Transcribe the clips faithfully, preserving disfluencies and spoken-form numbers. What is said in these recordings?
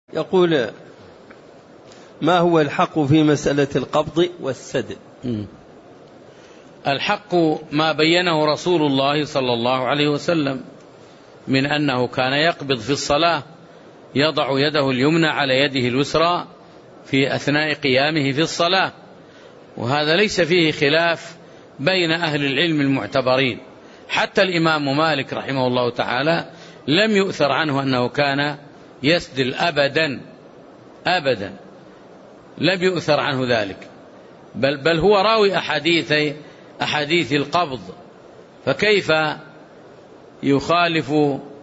يقول: ما هو الحق في مسألة القبض والسدل؟ الحق ما بينه رسول الله صلى الله عليه وسلم من أنه كان يقبض في الصلاة، يضع يده اليمنى على يده اليسرى في أثناء قيامه في الصلاة، وهذا ليس فيه خلاف بين أهل العلم المعتبرين. حتى الإمام مالك رحمه الله تعالى لم يؤثر عنه أنه كان يسدل أبدا أبدا، لم يؤثر عنه ذلك، بل, بل هو راوي أحاديث أحاديث القبض، فكيف يخالف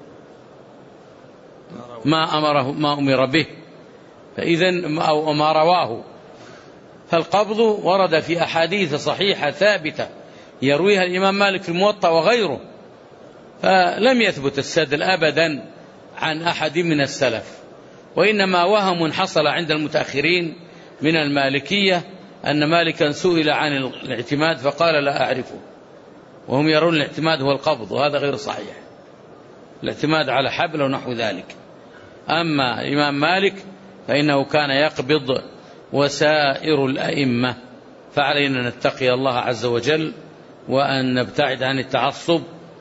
ما أمره ما أمر به؟ فإذن أو ما رواه. فالقبض ورد في أحاديث صحيحة ثابتة يرويها الإمام مالك في الموطأ وغيره، فلم يثبت السدل أبدا عن أحد من السلف، وإنما وهم حصل عند المتأخرين من المالكية أن مالكا سئل عن الاعتماد فقال لا أعرفه، وهم يرون الاعتماد هو القبض، وهذا غير صحيح، الاعتماد على حبل ونحو ذلك. أما الإمام مالك فإنه كان يقبض وسائر الأئمة. فعلينا نتقي الله عز وجل وأن نبتعد عن التعصب،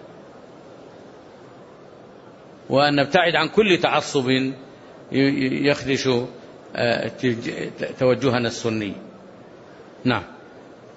وأن نبتعد عن كل تعصب يخدش توجهنا السني. نعم.